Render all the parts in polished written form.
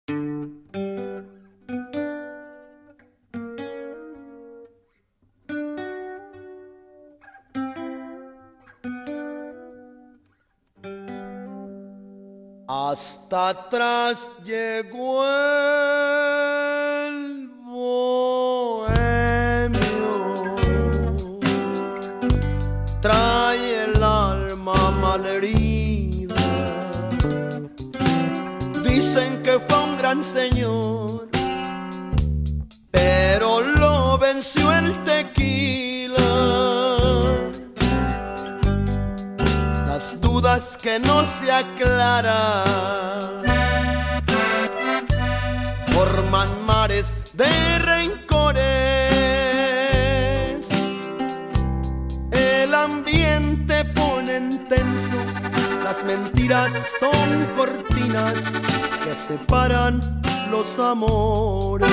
Hasta atrás llegó el bohemio, trae el alma malherida. Dicen que fue un gran señor, pero lo venció el tequila. Las dudas que no se aclaran forman mares de rencores. El ambiente pone tenso, las mentiras son cortinas que separan los amores.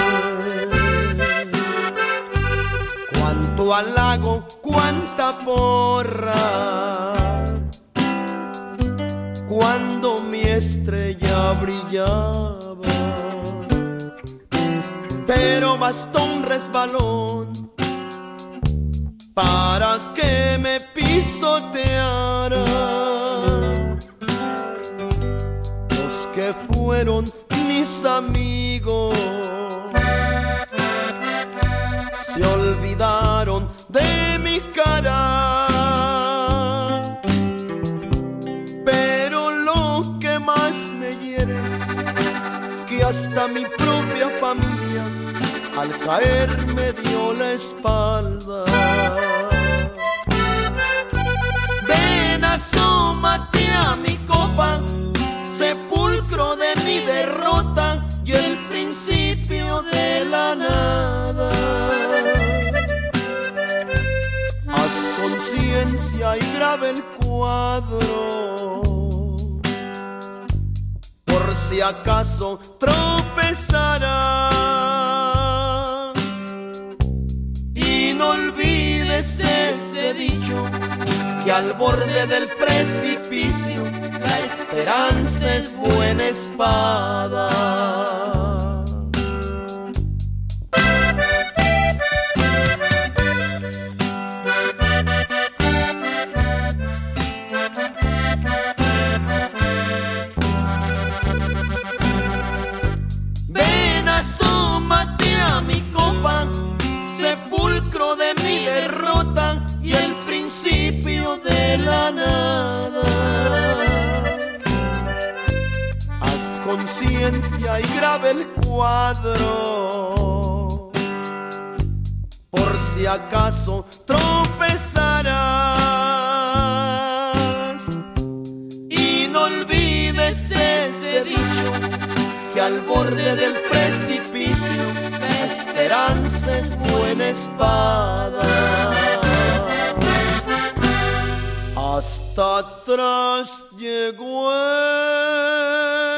Cuánto halago, cuánta porra, cuando mi estrella brillaba, pero bastó un resbalón para que me pisoteara. Los que fueron mis amigos se olvidaron de mi cara. Que hasta mi propia familia al caer me dio la espalda. Ven, asómate a mi copa, sepulcro de mi derrota y el principio de la nada. Haz conciencia y graba el cuadro, por si acaso tropezarás. Y no olvides ese dicho, que al borde del precipicio la esperanza es buena espada. Sepulcro de mi derrota y el principio de la nada. Haz conciencia y graba el cuadro, por si acaso tropezarás. Y no olvides ese dicho, que al borde del precipicio la esperanza es buena espada. Hasta atrás llegó